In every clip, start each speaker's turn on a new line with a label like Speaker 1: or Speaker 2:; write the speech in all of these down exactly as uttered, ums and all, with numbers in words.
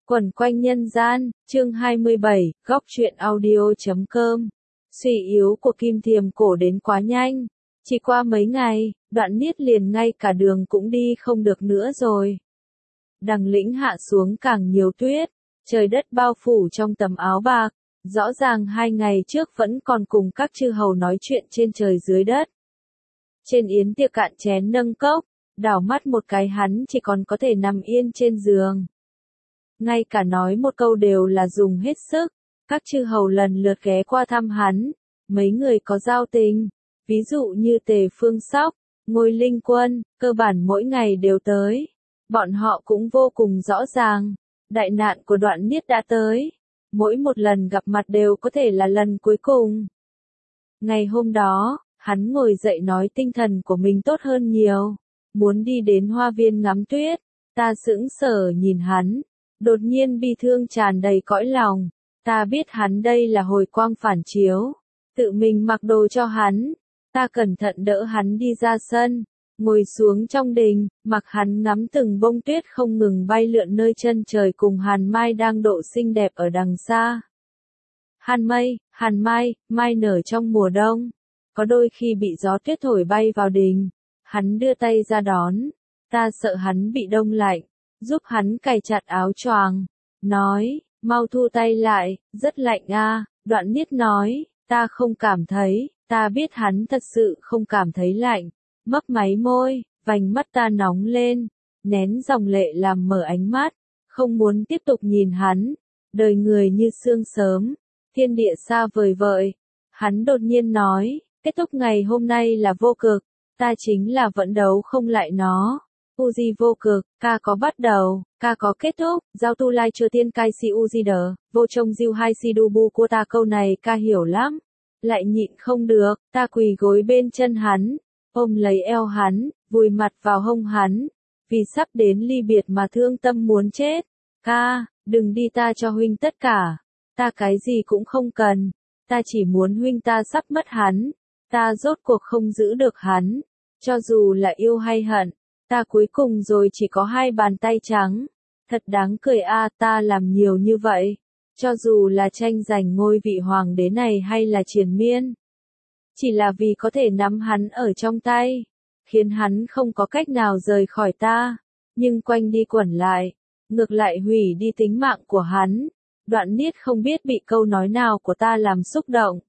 Speaker 1: Quẩn quanh nhân gian, chương hai mươi bảy, góc truyện audio chấm com. Suy yếu của Kim Thiềm Cổ đến quá nhanh. Chỉ qua mấy ngày, Đoạn Niết liền ngay cả đường cũng đi không được nữa rồi. Đằng lĩnh hạ xuống càng nhiều tuyết, trời đất bao phủ trong tấm áo bạc. Rõ ràng hai ngày trước vẫn còn cùng các chư hầu nói chuyện trên trời dưới đất. Trên yến tiệc cạn chén nâng cốc, đảo mắt một cái hắn chỉ còn có thể nằm yên trên giường. Ngay cả nói một câu đều là dùng hết sức, các chư hầu lần lượt ghé qua thăm hắn, mấy người có giao tình, ví dụ như Tề Phương Sóc, Ngôi Linh Quân, cơ bản mỗi ngày đều tới. Bọn họ cũng vô cùng rõ ràng, đại nạn của Đoạn Niết đã tới, mỗi một lần gặp mặt đều có thể là lần cuối cùng. Ngày hôm đó, hắn ngồi dậy nói tinh thần của mình tốt hơn nhiều, muốn đi đến hoa viên ngắm tuyết, ta sững sờ nhìn hắn. Đột nhiên bi thương tràn đầy cõi lòng, ta biết hắn đây là hồi quang phản chiếu, tự mình mặc đồ cho hắn, ta cẩn thận đỡ hắn đi ra sân, ngồi xuống trong đình, mặc hắn ngắm từng bông tuyết không ngừng bay lượn nơi chân trời cùng hàn mai đang độ xinh đẹp ở đằng xa. Hàn mây, hàn mai, mai nở trong mùa đông, có đôi khi bị gió tuyết thổi bay vào đình, hắn đưa tay ra đón, ta sợ hắn bị đông lạnh. Giúp hắn cài chặt áo choàng, nói, mau thu tay lại, rất lạnh a. Đoạn Niết nói, ta không cảm thấy, ta biết hắn thật sự không cảm thấy lạnh, mấp máy môi, vành mắt ta nóng lên, nén dòng lệ làm mở ánh mắt, không muốn tiếp tục nhìn hắn, đời người như sương sớm, thiên địa xa vời vợi. Hắn đột nhiên nói, kết thúc ngày hôm nay là vô cực, ta chính là vẫn đấu không lại nó. Uzi vô cực, ca có bắt đầu, ca có kết thúc, giao tu lai chưa tiên cai si uzi đờ, vô trông diêu hai si đu bu của ta câu này ca hiểu lắm. Lại nhịn không được, ta quỳ gối bên chân hắn, ôm lấy eo hắn, vùi mặt vào hông hắn, vì sắp đến ly biệt mà thương tâm muốn chết. Ca, đừng đi, ta cho huynh tất cả, ta cái gì cũng không cần, ta chỉ muốn huynh, ta sắp mất hắn, ta rốt cuộc không giữ được hắn, cho dù là yêu hay hận. Ta cuối cùng rồi chỉ có hai bàn tay trắng, thật đáng cười a, ta làm nhiều như vậy, cho dù là tranh giành ngôi vị hoàng đế này hay là triền miên, chỉ là vì có thể nắm hắn ở trong tay, khiến hắn không có cách nào rời khỏi ta, nhưng quanh đi quẩn lại, ngược lại hủy đi tính mạng của hắn. Đoạn Niết không biết bị câu nói nào của ta làm xúc động.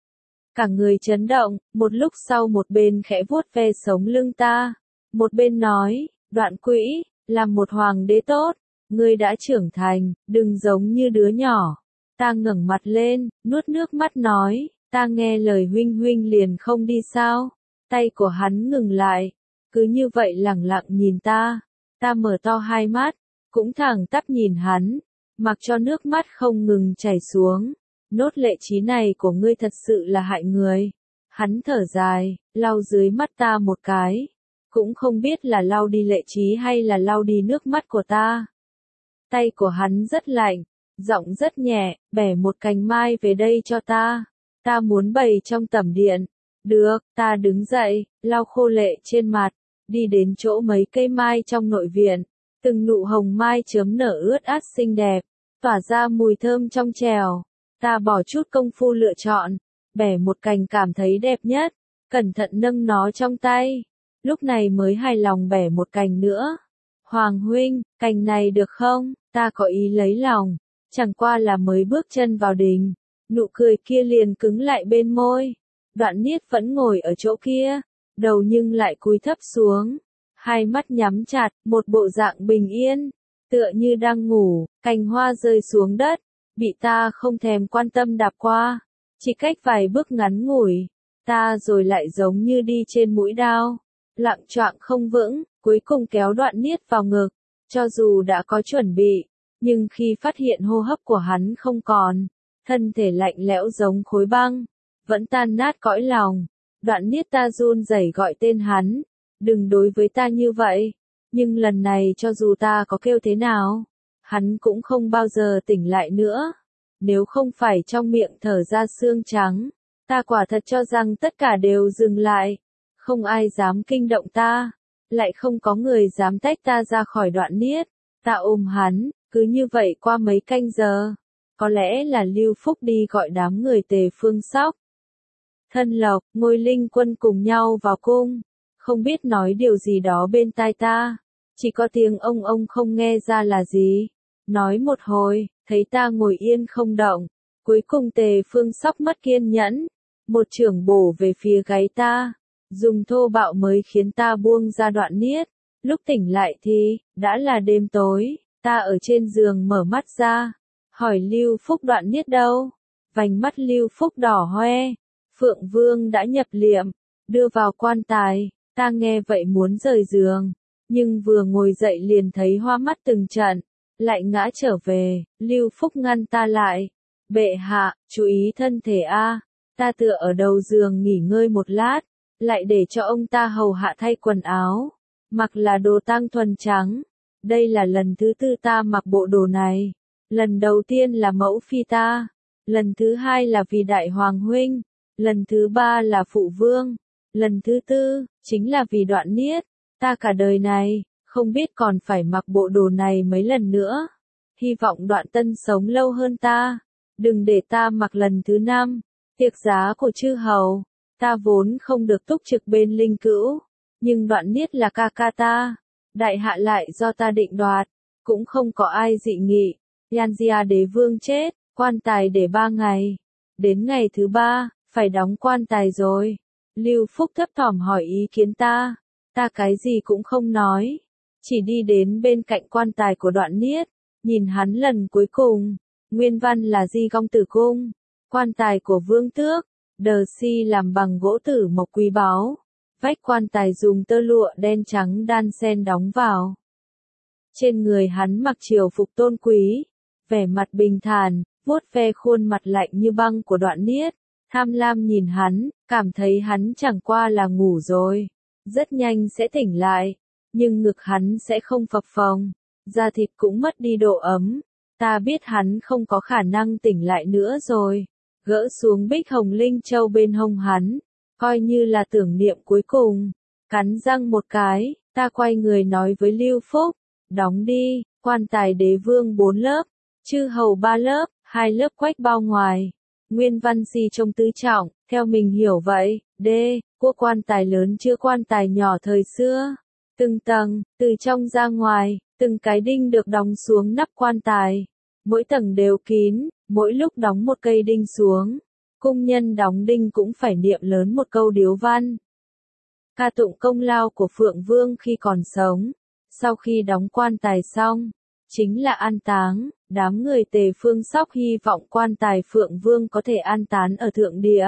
Speaker 1: Cả người chấn động, một lúc sau một bên khẽ vuốt ve sống lưng ta. Một bên nói, Đoạn Quỹ, làm một hoàng đế tốt, ngươi đã trưởng thành, đừng giống như đứa nhỏ. Ta ngẩng mặt lên, nuốt nước mắt nói, ta nghe lời huynh, huynh liền không đi sao? Tay của hắn ngừng lại, cứ như vậy lẳng lặng nhìn ta. Ta mở to hai mắt, cũng thẳng tắp nhìn hắn, mặc cho nước mắt không ngừng chảy xuống. Nốt lệ trí này của ngươi thật sự là hại người. Hắn thở dài, lau dưới mắt ta một cái. Cũng không biết là lau đi lệ trí hay là lau đi nước mắt của ta. Tay của hắn rất lạnh, giọng rất nhẹ, bẻ một cành mai về đây cho ta. Ta muốn bày trong tẩm điện. Được, ta đứng dậy, lau khô lệ trên mặt, đi đến chỗ mấy cây mai trong nội viện. Từng nụ hồng mai chớm nở ướt át xinh đẹp, tỏa ra mùi thơm trong trèo. Ta bỏ chút công phu lựa chọn, bẻ một cành cảm thấy đẹp nhất, cẩn thận nâng nó trong tay. Lúc này mới hài lòng bẻ một cành nữa. Hoàng huynh, cành này được không? Ta có ý lấy lòng, chẳng qua là mới bước chân vào đình. Nụ cười kia liền cứng lại bên môi. Đoạn Niết vẫn ngồi ở chỗ kia, đầu nhưng lại cúi thấp xuống. Hai mắt nhắm chặt, một bộ dạng bình yên, tựa như đang ngủ, cành hoa rơi xuống đất, bị ta không thèm quan tâm đạp qua. Chỉ cách vài bước ngắn ngủi, ta rồi lại giống như đi trên mũi đao. Lặng choạng không vững, cuối cùng kéo Đoạn Niết vào ngực, cho dù đã có chuẩn bị, nhưng khi phát hiện hô hấp của hắn không còn, thân thể lạnh lẽo giống khối băng, vẫn tan nát cõi lòng. Đoạn Niết, ta run rẩy gọi tên hắn, đừng đối với ta như vậy, nhưng lần này cho dù ta có kêu thế nào, hắn cũng không bao giờ tỉnh lại nữa, nếu không phải trong miệng thở ra xương trắng, ta quả thật cho rằng tất cả đều dừng lại. Không ai dám kinh động ta, lại không có người dám tách ta ra khỏi Đoạn Niết. Ta ôm hắn, cứ như vậy qua mấy canh giờ. Có lẽ là Lưu Phúc đi gọi đám người Tề Phương Sóc, Thân Lộc, Ngôi Linh Quân cùng nhau vào cung. Không biết nói điều gì đó bên tai ta. Chỉ có tiếng ông ông không nghe ra là gì. Nói một hồi, thấy ta ngồi yên không động. Cuối cùng Tề Phương Sóc mất kiên nhẫn. Một chưởng bổ về phía gáy ta. Dùng thô bạo mới khiến ta buông ra đoạn niết. Lúc tỉnh lại thì, đã là đêm tối. Ta ở trên giường mở mắt ra. Hỏi Lưu Phúc đoạn niết đâu? Vành mắt Lưu Phúc đỏ hoe. Phượng Vương đã nhập liệm. Đưa vào quan tài. Ta nghe vậy muốn rời giường. Nhưng vừa ngồi dậy liền thấy hoa mắt từng trận. Lại ngã trở về. Lưu Phúc ngăn ta lại. Bệ hạ, chú ý thân thể a. Ta tựa ở đầu giường nghỉ ngơi một lát. Lại để cho ông ta hầu hạ thay quần áo. Mặc là đồ tang thuần trắng. Đây là lần thứ tư ta mặc bộ đồ này. Lần đầu tiên là mẫu phi ta. Lần thứ hai là vì đại hoàng huynh. Lần thứ ba là phụ vương. Lần thứ tư, chính là vì đoạn niết. Ta cả đời này, không biết còn phải mặc bộ đồ này mấy lần nữa. Hy vọng đoạn tân sống lâu hơn ta. Đừng để ta mặc lần thứ năm. Tiệc giá của chư hầu. Ta vốn không được túc trực bên linh cữu. Nhưng đoạn niết là ca ca ta. Đại hạ lại do ta định đoạt. Cũng không có ai dị nghị. Yanzia đế vương chết, quan tài để ba ngày. Đến ngày thứ ba, phải đóng quan tài rồi. Lưu Phúc thấp thỏm hỏi ý kiến ta. Ta cái gì cũng không nói. Chỉ đi đến bên cạnh quan tài của đoạn niết. Nhìn hắn lần cuối cùng. Nguyên văn là Di Gong Tử Cung. Quan tài của vương tước. Đờ si làm bằng gỗ tử mộc quý báu. Vách quan tài dùng tơ lụa đen trắng đan xen đóng vào. Trên người hắn mặc triều phục tôn quý. Vẻ mặt bình thản, vuốt ve khuôn mặt lạnh như băng của đoạn niết. Tham lam nhìn hắn, cảm thấy hắn chẳng qua là ngủ rồi. Rất nhanh sẽ tỉnh lại. Nhưng ngực hắn sẽ không phập phồng. Da thịt cũng mất đi độ ấm. Ta biết hắn không có khả năng tỉnh lại nữa rồi. Gỡ xuống bích hồng linh châu bên hông hắn. Coi như là tưởng niệm cuối cùng. Cắn răng một cái, ta quay người nói với Lưu Phúc. Đóng đi, quan tài đế vương bốn lớp. Chư hầu ba lớp, hai lớp quách bao ngoài. Nguyên văn si trông tứ trọng, theo mình hiểu vậy. D. Quốc quan tài lớn chứa quan tài nhỏ thời xưa. Từng tầng, từ trong ra ngoài, từng cái đinh được đóng xuống nắp quan tài. Mỗi tầng đều kín, mỗi lúc đóng một cây đinh xuống. Cung nhân đóng đinh cũng phải niệm lớn một câu điếu văn. Ca tụng công lao của Phượng Vương khi còn sống. Sau khi đóng quan tài xong, chính là an táng. Đám người Tề Phương Sóc hy vọng quan tài Phượng Vương có thể an tán ở thượng địa.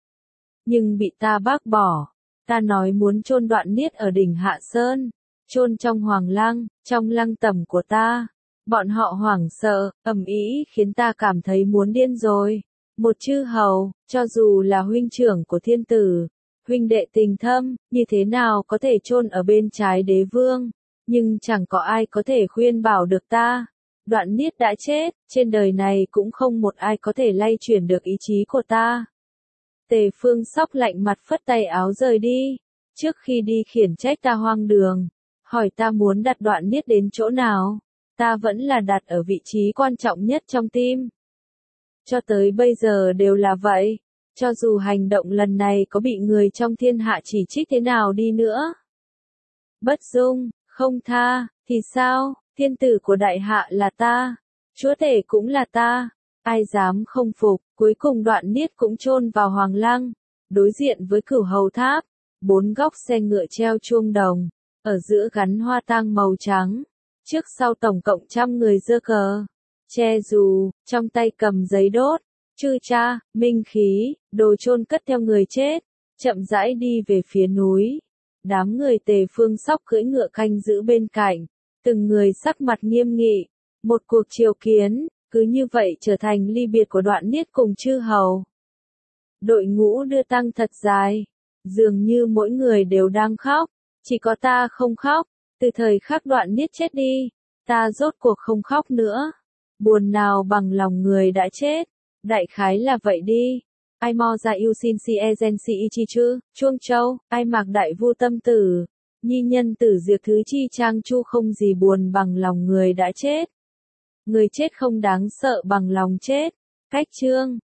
Speaker 1: Nhưng bị ta bác bỏ. Ta nói muốn chôn đoạn niết ở đỉnh Hạ Sơn. Chôn trong hoàng lăng, trong lăng tẩm của ta. Bọn họ hoảng sợ, ầm ĩ khiến ta cảm thấy muốn điên rồi. Một chư hầu, cho dù là huynh trưởng của thiên tử, huynh đệ tình thâm, như thế nào có thể chôn ở bên trái đế vương. Nhưng chẳng có ai có thể khuyên bảo được ta. Đoạn niết đã chết, trên đời này cũng không một ai có thể lay chuyển được ý chí của ta. Tề Phương Sóc lạnh mặt phất tay áo rời đi. Trước khi đi khiển trách ta hoang đường. Hỏi ta muốn đặt đoạn niết đến chỗ nào. Ta vẫn là đặt ở vị trí quan trọng nhất trong tim. Cho tới bây giờ đều là vậy. Cho dù hành động lần này có bị người trong thiên hạ chỉ trích thế nào đi nữa. Bất dung, không tha, thì sao? Thiên tử của đại hạ là ta. Chúa tể cũng là ta. Ai dám không phục, cuối cùng đoạn niết cũng chôn vào hoàng lăng. Đối diện với cửu hầu tháp. Bốn góc xe ngựa treo chuông đồng. Ở giữa gắn hoa tang màu trắng. Trước sau tổng cộng trăm người giơ cờ. Che dù, trong tay cầm giấy đốt. Chư cha, minh khí, đồ chôn cất theo người chết. Chậm rãi đi về phía núi. Đám người Tề Phương Sóc cưỡi ngựa canh giữ bên cạnh. Từng người sắc mặt nghiêm nghị. Một cuộc triều kiến, cứ như vậy trở thành ly biệt của đoạn niết cùng chư hầu. Đội ngũ đưa tang thật dài. Dường như mỗi người đều đang khóc. Chỉ có ta không khóc. Từ thời khắc đoạn niết chết đi, ta rốt cuộc không khóc nữa. Buồn nào bằng lòng người đã chết. Đại khái là vậy đi. Ai mo ra yêu xin si e gen si chi chứ, Chuông Châu, ai mạc đại vu tâm tử. Nhi nhân tử diệt thứ chi trang chu không gì buồn bằng lòng người đã chết. Người chết không đáng sợ bằng lòng chết. Cách chương